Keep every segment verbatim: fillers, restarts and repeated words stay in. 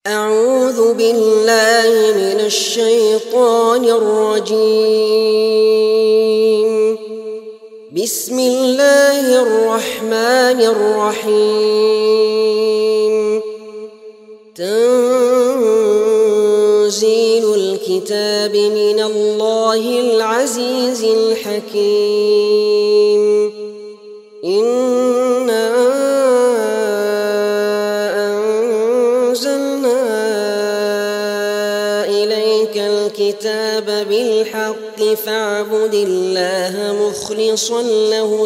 أعوذ بالله من الشيطان الرجيم. بسم الله الرحمن الرحيم. تنزيل الكتاب من الله العزيز الحكيم. إنا أنزلنا إليك الكتاب بالحق فاعبد الله مخلصا له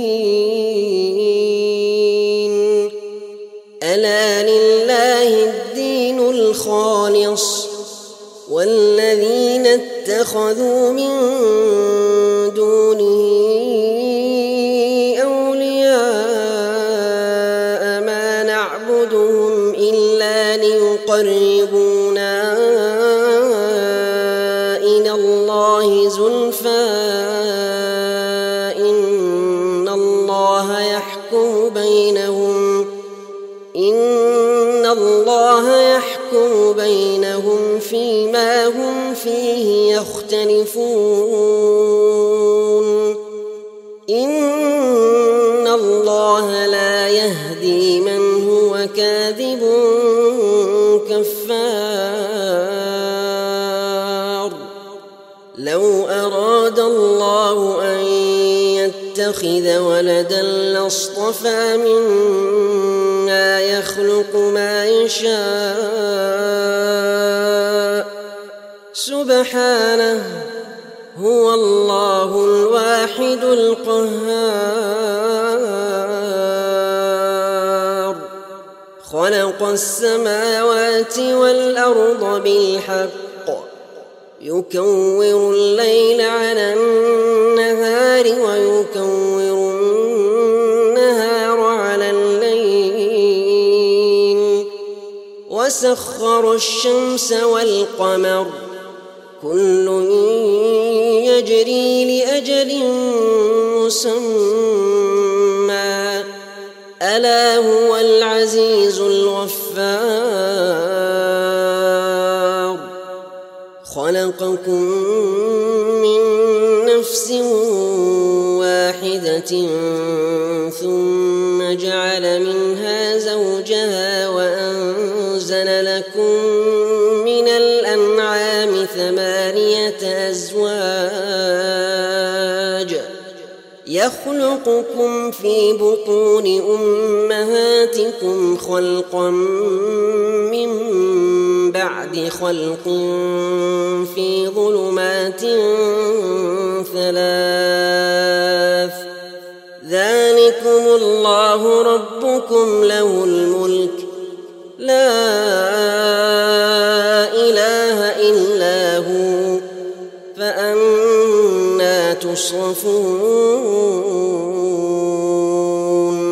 الدين. ألا لله الدين الخالص والذين اتخذوا من دونه أولياء ما نعبدهم إلا ليقربونا إلى الله زلفى إن الله يحكم بينهم إن الله يحكم بينهم فيما هم فيه يختلفون. إن الله لا يهدي من هو كاذب كفار. لو أراد الله أن يتخذ ولدا لاصطفى مما يخلق ما يشاء سبحانه هو الله الواحد القهار. خلق السماوات والأرض بالحق يكور الليل على النهار ويكور النهار على الليل وسخر الشمس والقمر كل يجري لأجل مسمى ألا هو العزيز الغفار. خلقكم من نفس واحدة ثم جعل منها زوجها وأنزل لكم من الأنعام ثمانية أزواج يخلقكم في بطون أمهاتكم خلقا من بعد خلق في ظلمات ثلاث ذلكم الله ربكم له الملك لا إله إلا هو فأنى تصرفون.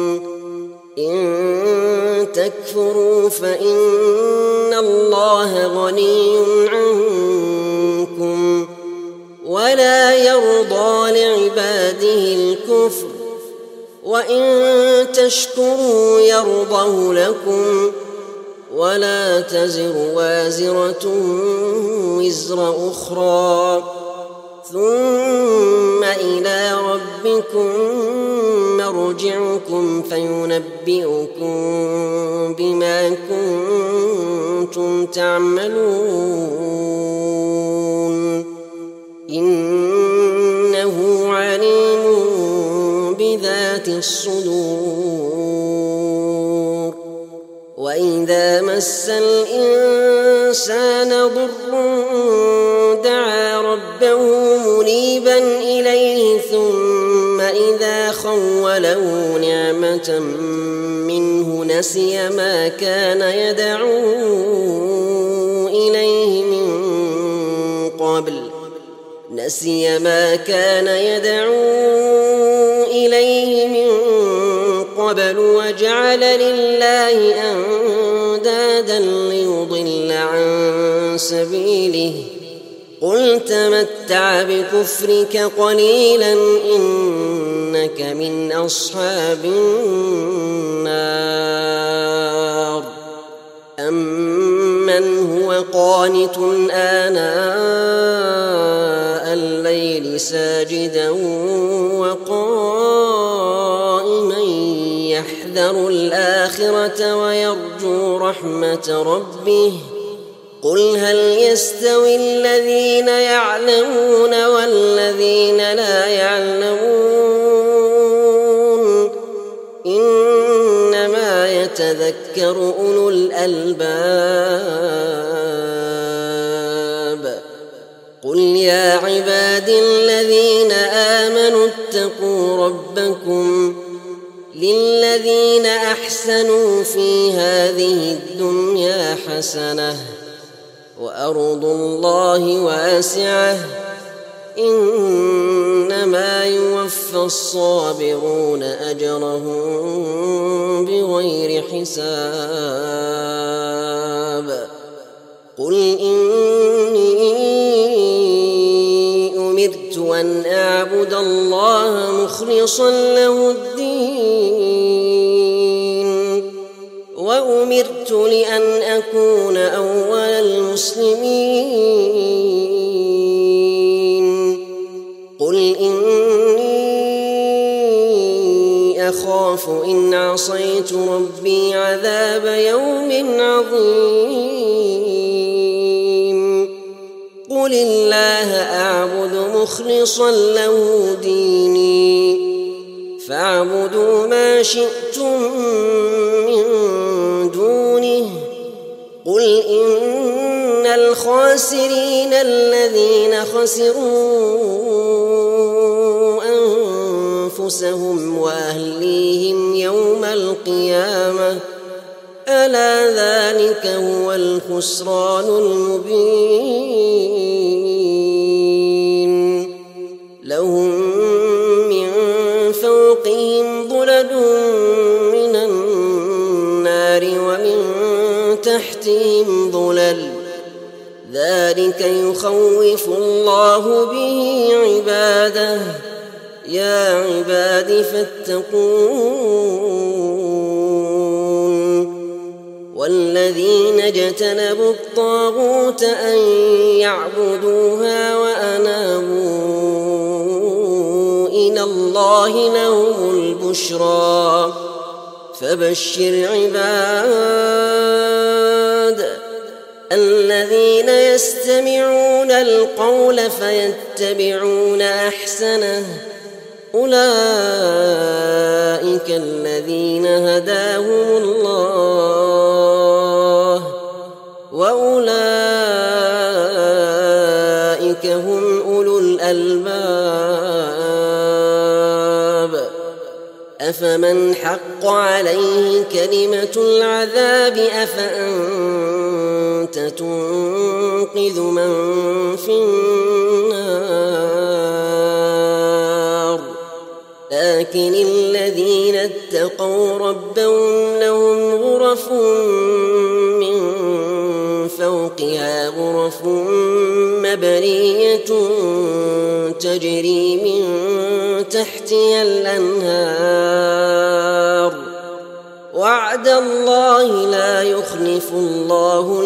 إن تكفروا فإن الله غني عنكم ولا يرضى لعباده الكفر وإن تشكروا يرضه لكم ولا تزر وازرة وزر أخرى ثم إلى ربكم مرجعكم فينبئكم بما كنتم تعملون. إنه عليم بذات الصدور. وإذا مس الإنسان ضر دعا ربه منيبا إليه ثم إذا خوله نعمة منه نسي ما كان يدعو إليه من قبل نسي ما كان يدعو إليه من قبل وجعل لله أندادا ليضل عن سبيله قل تمتع بكفرك قليلا إنك من أصحاب النار. أَمَّنْ هُوَ قَانِتٌ آنَاءَ اللَّيْلِ سَاجِدًا وَقَائِمًا يَحْذَرُ الْآخِرَةَ وَيَرْجُو رَحْمَةَ رَبِّهِ قُلْ هَلْ يَسْتَوِي الَّذِينَ يَعْلَمُونَ وَالَّذِينَ لَا يَعْلَمُونَ إِنَّمَا يَتَذَكَّرُ أُولُو الْأَلْبَابِ قُلْ يَا عِبَادِي الَّذِينَ آمَنُوا اتَّقُوا رَبَّكُمْ لِلَّذِينَ أَحْسَنُوا فِي هَٰذِهِ الدُّنْيَا حَسَنَةٌ وَأَرْضُ اللَّهِ وَاسِعَةٌ إِنَّمَا يُوَفَّى الصَّابِرُونَ أَجْرَهُم بِغَيْرِ حِسَابٍ قُلْ إِنِّي أُمِرْتُ أَنْ أَعْبُدَ اللَّهَ مُخْلِصًا لَّهُ الدِّينَ وَأُمِرْتُ لِأَنْ أَكُونَ أَوَّلَ الْمُسْلِمِينَ قُلْ إِنِّي أَخَافُ إِنْ عَصَيْتُ رَبِّي عَذَابَ يَوْمٍ عَظِيمٍ قُلِ اللَّهَ أَعْبُدُ مُخْلِصًا لَّهُ دِينِي فَاعْبُدُوا مَا شِئْتُم مِّن دُونِهِ قُلْ إِنَّ الْخَاسِرِينَ الَّذِينَ خَسِرُوا أَنفُسَهُمْ وَأَهْلِيهِمْ يَوْمَ الْقِيَامَةِ أَلَا ذَلِكَ هُوَ الْخُسْرَانُ الْمُبِينُ لَهُم مِّن فَوْقِهِمْ ظُلَلٌ مِّنَ النَّارِ وَمِن تَحْتِهِمْ ظُلَلٌ ذَلِكَ يُخَوِّفُ اللَّهُ بِهِ عِبَادَهُ يَا عِبَادِ فَاتَّقُونِ وَالَّذِينَ اجْتَنَبُوا الطَّاغُوتَ أَن يَعْبُدُوهَا وَأَنَابُوا إِلَى اللَّهِ لَهُمُ الْبُشْرَىٰ فَبَشِّرْ عِبَادِ الَّذِينَ يَسْتَمِعُونَ الْقَوْلَ فَيَتَّبِعُونَ أَحْسَنَهُ أُولَٰئِكَ الَّذِينَ هَدَاهُمُ اللَّهُ وَأُولَٰئِكَ هُمْ أُولُو الْأَلْبَابِ أَفَمَنْ حَقَّ عَلَيْهِ كَلِمَةُ الْعَذَابِ أَفَأَنتَ تُنقِذُ مَن فِي النَّارِ لَٰكِنِ الَّذِينَ اتَّقَوْا رَبَّهُمْ لَهُمْ غُرَفٌ مِّن فَوْقِهَا غُرَفٌ مَّبْنِيَّةٌ تَجْرِي مِن تَحْتِهَا الْأَنْهَارُ وَعْدَ اللَّهِ لَا يُخْلِفُ اللَّهُ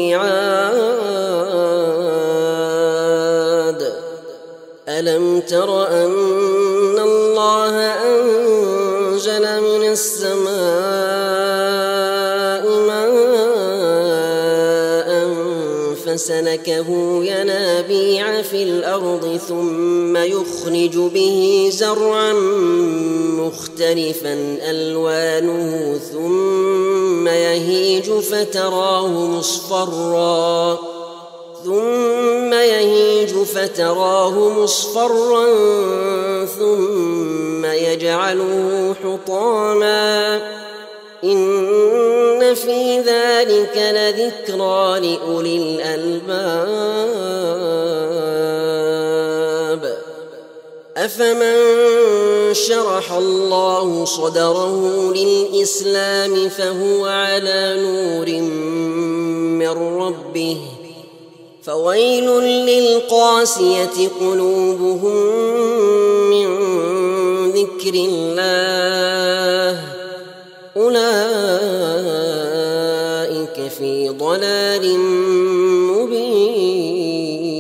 الْمِيعَادَ أَلَمْ تَرَ أَنَّ اللَّهَ أَنزَلَ مِنَ السَّمَاءِ مَاءً فَسَلَكَهُ يَنَابِيعَ فِي الْأَرْضِ ثُمَّ يُخْرِجُ بِهِ زَرْعًا مُّخْتَلِفًا أَلْوَانُهُ ثُمَّ يَهِيجُ فَتَرَاهُ مُصْفَرًّا ثُمَّ يَهِيجُ فَتَرَاهُ مُصْفَرًّا ثُمَّ يَجْعَلُهُ حُطَامًا إِنَّ فِي ذَلِكَ لَذِكْرَىٰ لِأُولِي الْأَلْبَابِ أَفَمَن شَرَحَ اللَّهُ صَدْرَهُ لِلْإِسْلَامِ فَهُوَ عَلَىٰ نُورٍ مِّن رَّبِّهِ فَوَيْلٌ لِّلْقَاسِيَةِ قُلُوبُهُم مِّن ذِكْرِ اللَّهِ أُولَٰئِكَ فِي ضلال مبين.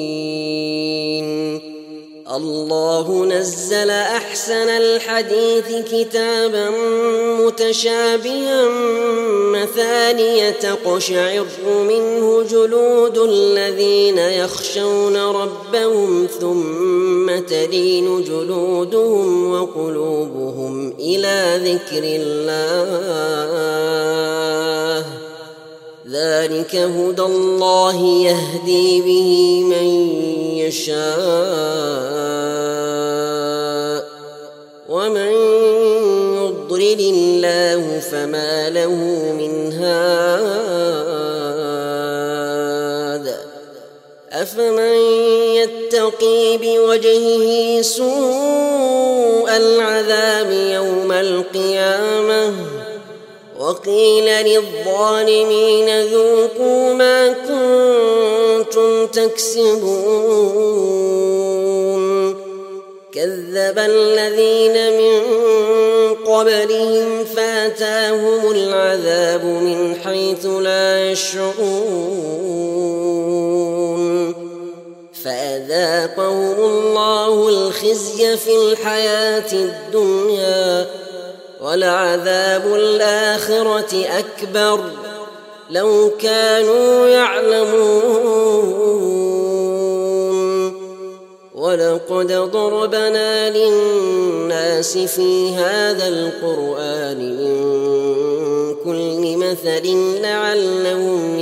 الله نزل أحسن الحديث كتابا متشابها مثانية تقشعر منه جلود الذين يخشون ربهم ثم تلين جلودهم وقلوبهم إلى ذكر الله ذلك هدى الله يهدي به من يشاء ومن يضلل الله فما له من هاد. أفمن يتقي بوجهه سوء العذاب يوم القيامة وقيل للظالمين ذوقوا ما كنتم تكسبون كذب الذين من قبلهم فاتاهم العذاب من حيث لا يشعرون فأذاقهم الله الخزي في الحياة الدنيا ولعذاب الآخرة أكبر لو كانوا يعلمون. ولقد ضربنا للناس في هذا القرآن من كل مثل لعلهم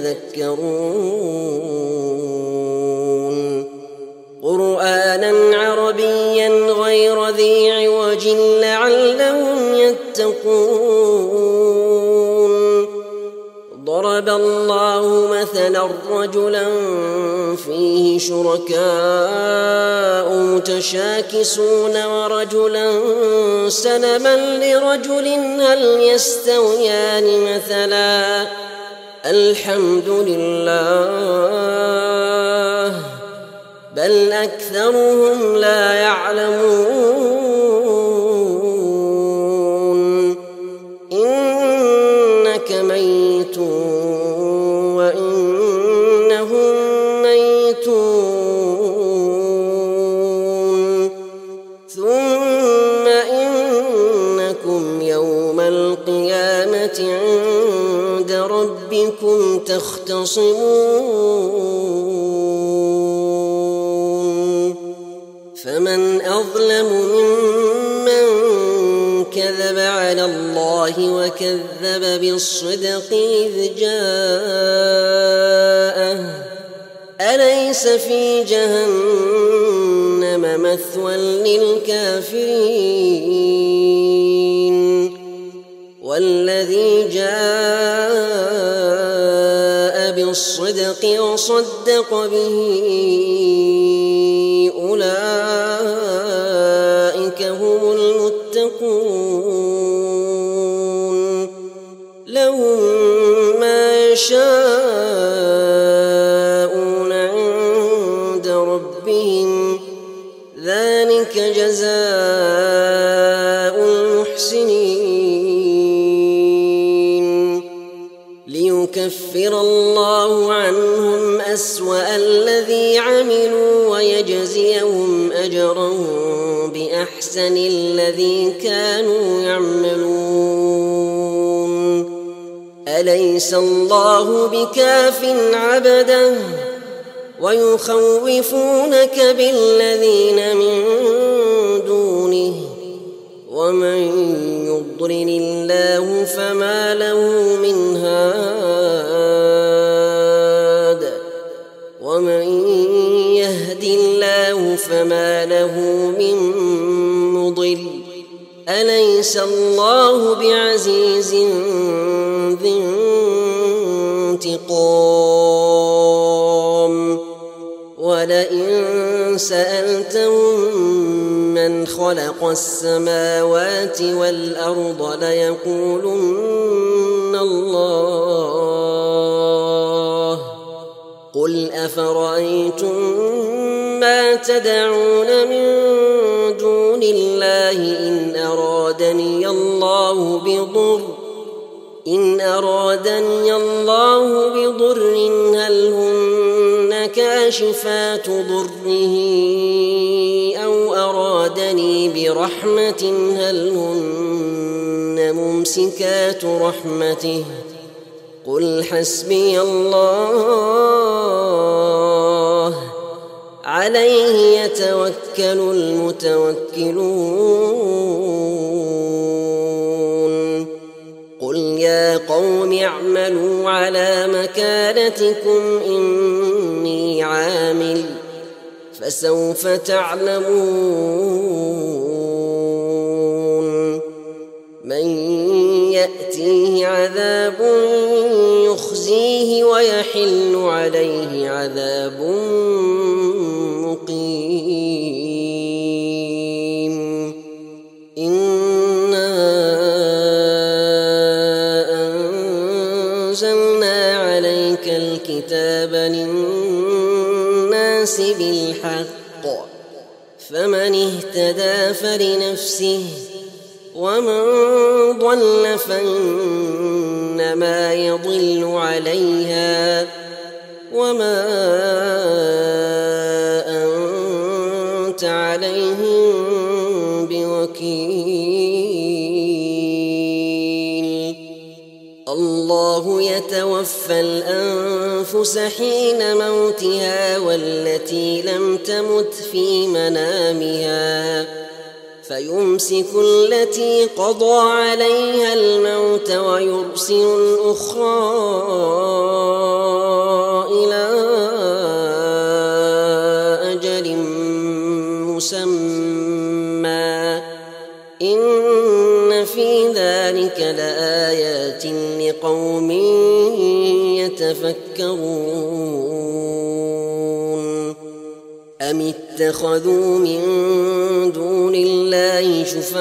يتذكرون قرآنا عربيا غير ذي عوج لعلهم يتقون. ضرب الله مثلا رجلا فيه شركاء متشاكسون ورجلا سلما لرجل هل يستويان مثلا الحمد لله بل أكثرهم لا يعلمون. إنك ميت وإنهم ميتون ثم إنكم يوم القيامة عند ربكم تختصمون. فمن أظلم ممن كذب على الله وكذب بالصدق إذ جاءه أليس في جهنم مثوى للكافرين والذي جاء بالصدق وصدق به أولئك هم المتقون لهم ما يشاءون عند ربهم ذلك جزاء المحسنين. ليكفر الله عنهم أسوأ الذي عملوا ويجزيهم أجرهم بأحسن الذي كانوا يعملون. أليس الله بكاف عبده ويخوفونك بالذين من دونه ومن يضلل الله فما له من هاد ومن يهد الله فما له من مضل. أليس الله بعزيز ذي انتقام. ولئن سألتهم من خلق السماوات والأرض ليقولن الله قل أفرأيتم ما تدعون من دون الله إن أرادني الله بضر إن أرادني الله بضر هل هن كاشفات ضره أو أرادني برحمة هل هن ممسكات رحمته قل حسبي الله عليه يتوكل المتوكلون قل يا قوم اعملوا على مكانتكم إني عامل فسوف تعلمون من يأتيه عذاب يخزيه ويحل عليه عذاب مقيم إنا أنزلنا عليك الكتاب للناس بالحق فمن اهتدى فلنفسه ومن ضل فإنما يضل عليها وما أنت عليهم بوكيل الله يتوفى الأنفس حين موتها والتي لم تمت في منامها فيمسك التي قضى عليها الموت ويرسل الأخرى إلى أجل مسمى إن في ذلك لآيات لقوم يتفكرون أم اتخذوا من دون الله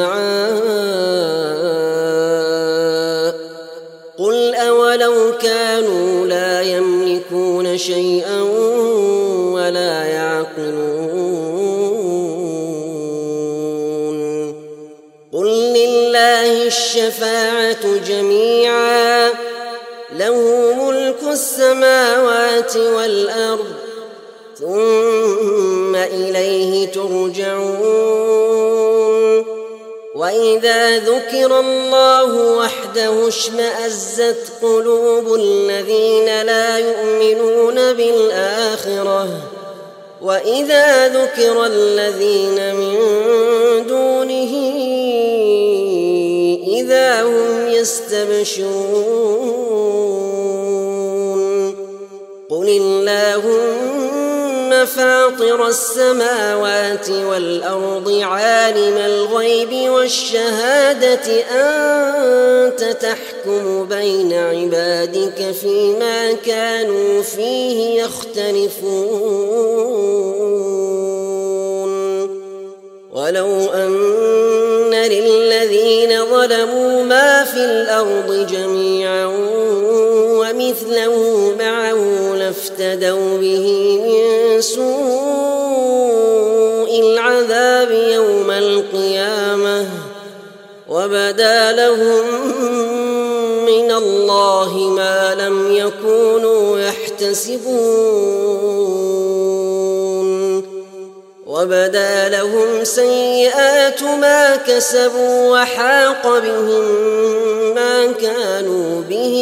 شفعاء قل أولو كانوا لا يملكون شيئا ولا يعقلون قل لله الشفاعة جميعا له ملك السماوات والأرض ثم إليه ترجعون وإذا ذكر الله وحده اشمأزت قلوب الذين لا يؤمنون بالآخرة وإذا ذكر الذين من دونه إذا هم يستبشرون قل اللهم فاطر السماوات والأرض عالم الغيب والشهادة أنت تحكم بين عبادك فيما كانوا فيه يختلفون ولو أن للذين ظلموا ما في الأرض جميعا ومثله معه لافتدوا به من سوء العذاب يوم القيامة وبدا لهم من الله ما لم يكونوا يحتسبون وبدا لهم سيئات ما كسبوا وحاق بهم ما كانوا به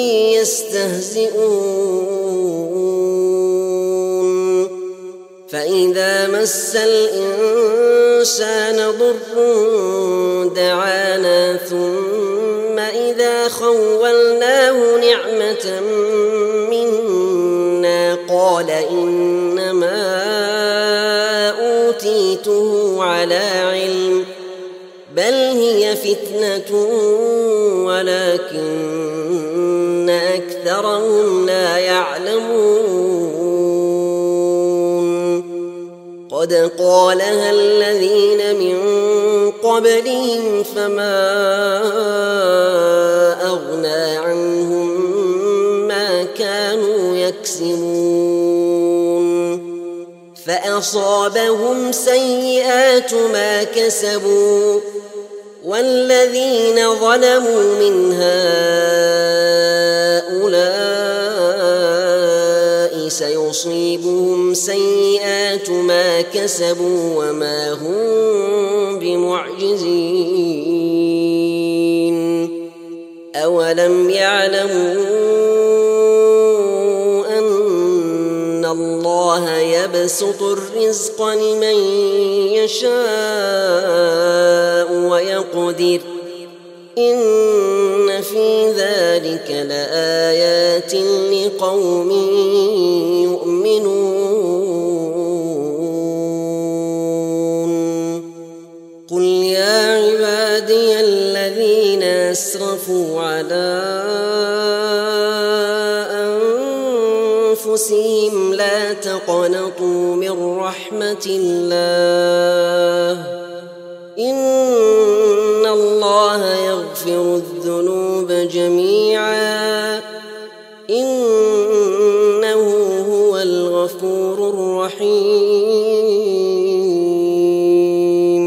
يستهزئون فإذا مس الإنسان ضر دعانا ثم إذا خولناه نعمة منا قال إنما أوتيته على علم بل هي فتنة ولكن أكثرهم لا يعلمون قد قالها الذين من قبلهم فما أغنى عنهم ما كانوا يكسبون فأصابهم سيئات ما كسبوا والذين ظلموا من هؤلاء سيصيبهم سيئات ما كسبوا وما هم بمعجزين أولم يعلموا أن الله يبسط الرزق لمن يشاء ويقدر إن في ذلك لآيات لقوم يؤمنون قل يا عبادي الذين أسرفوا على أنفسهم لا تقنطوا من رحمة الله إن الله يغفر الذنوب جميعا إنه هو الغفور الرحيم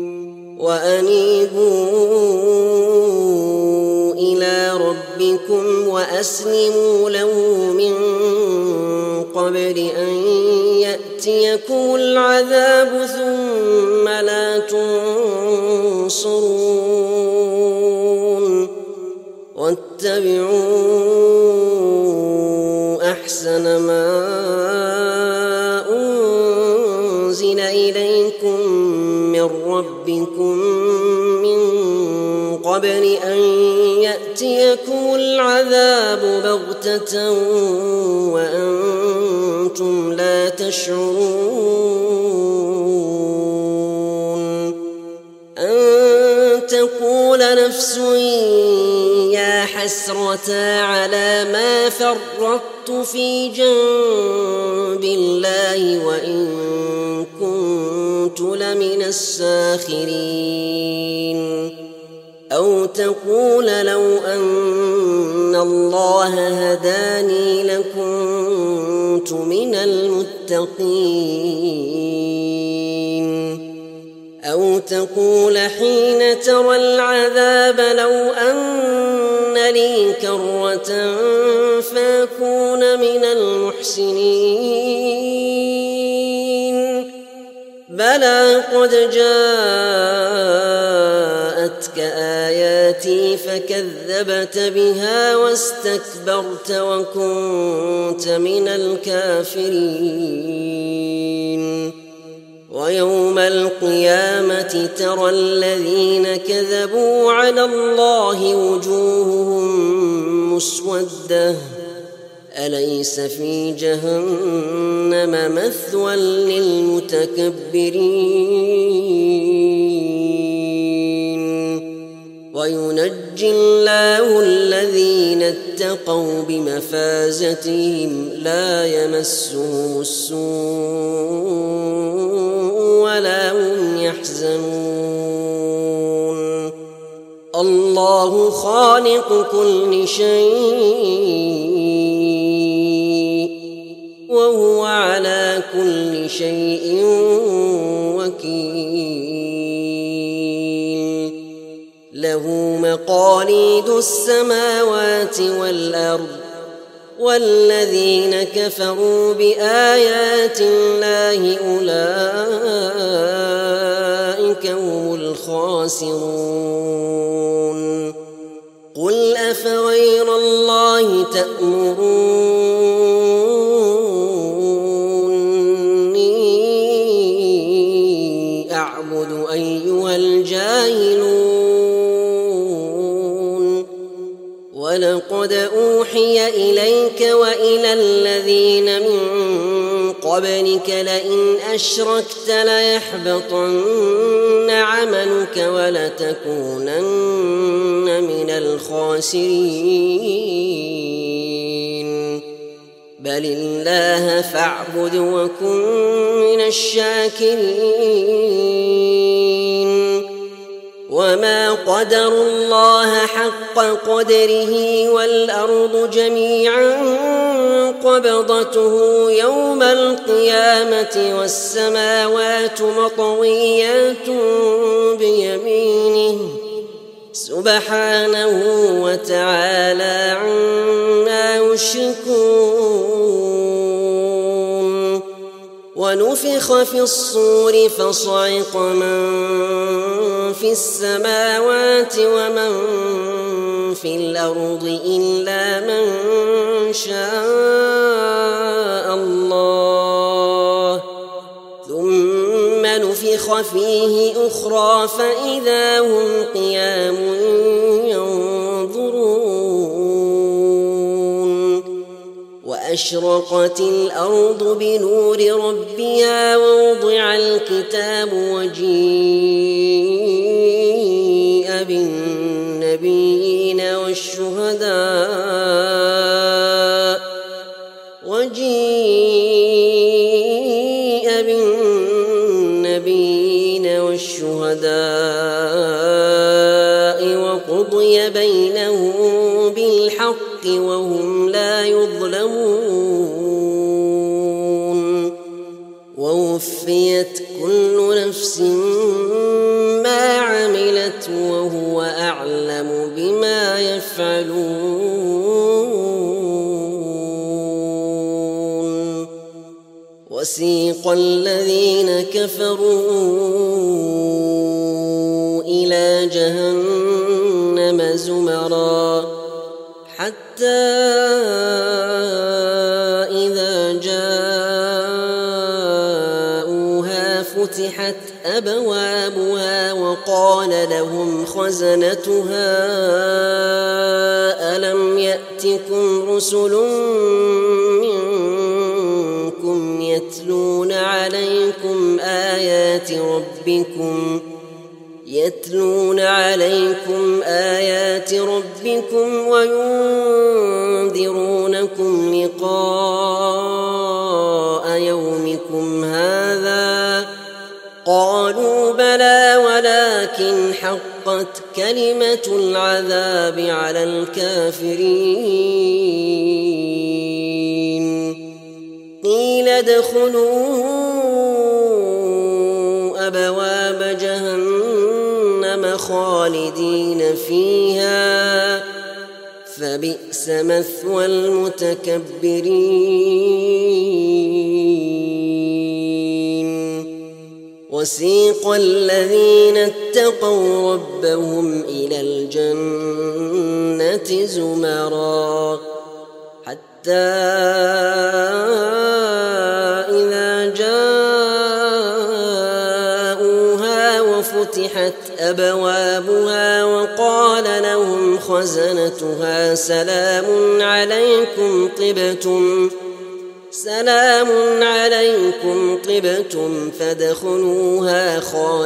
وأنيبوا إلى ربكم وأسلموا له من قبل أن يأتيكم العذاب ثم لا تنصرون واتبعوا أحسن ما أنزل إليكم من ربكم من قبل أن يأتيكم العذاب بغتة وأنتم لا تشعرون أن تقول نفس يا حسرة على ما فرطت في جنب الله وإن كنت لمن الساخرين أو تقول لو أن الله هداني لكنت من المتقين أو تقول حين ترى العذاب لو أن لي كرة فأكون من المحسنين بلى قد جاءتك آياتي فكذبت بها واستكبرت وكنت من الكافرين ويوم القيامة ترى الذين كذبوا على الله وجوههم مسودة أليس في جهنم مثوى للمتكبرين وينجي الله الذين اتقوا بمفازتهم لا يمسهم السوء ولا هم يحزنون الله خالق كل شيء وهو على كل شيء وكيل له مقاليد السماوات والأرض والذين كفروا بآيات الله أولئك هم الخاسرون قل أفغير الله تأمروني أعبد أيها الجاهلون ولقد أوحي إليك وإلى الذين من قبلك لئن أشركت ليحبطن عملك ولتكونن من الخاسرين بل الله فاعبد وكن من الشاكرين وما قدروا الله حق قدره والأرض جميعا قبضته يوم القيامة والسماوات مطويات بيمينه سبحانه وتعالى عما يشركون. ونفخ في الصور فصعق من في السماوات ومن في الأرض إلا من شاء الله، ثم نفخ فيه أخرى فإذا هم قيام ينظرون. وأشرقت الأرض بنور ربها ووضع الكتاب وجيء بالنبيين والشهداء وجيء بالنبيين والشهداء وقضي بينهم بالحق وهم لا يظلمون. ووفيت كل نفس ما عملت وهو أعلم بما يفعلون. وسيق الذين كفروا إلى جهنم زمرا حتى إذا جاءوها فتحت أبوابها وقال لهم خزنتها ألم يأتكم رسل منكم يتلون عليكم آيات ربكم يتلون عليكم آيات ربكم وينذرونكم لقاء يومكم هذا؟ قالوا بلى ولكن حقت كلمة العذاب على الكافرين. قيل ادخلوا أبواب جهنم خالدين فيها فبئس مثوى المتكبرين. وسيق الذين اتقوا ربهم إلى الجنة زمرا حتى إذا جاءوها وفتحت أبوابها وقال لهم خزنتها سلام عليكم طبتم سلام عليكم طبتم فادخلوها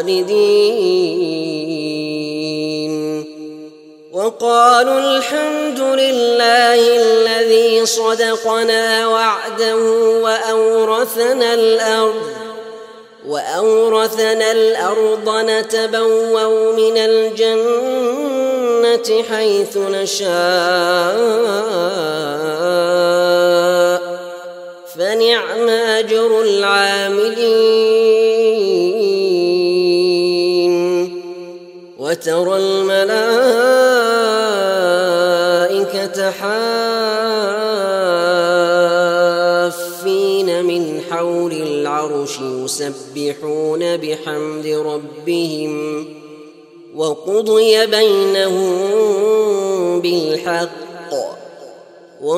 خالدين. وقالوا الحمد لله الذي صدقنا وعده وأورثنا الأرض وأورثنا الأرض نتبوأ من الجنة حيث نشاء فنعم أجر العاملين. وترى الملائكة حافين من حول العرش يسبحون بحمد ربهم وقضي بينهم بالحق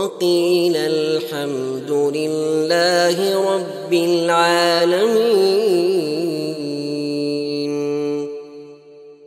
وقيل الحمد لله رب العالمين.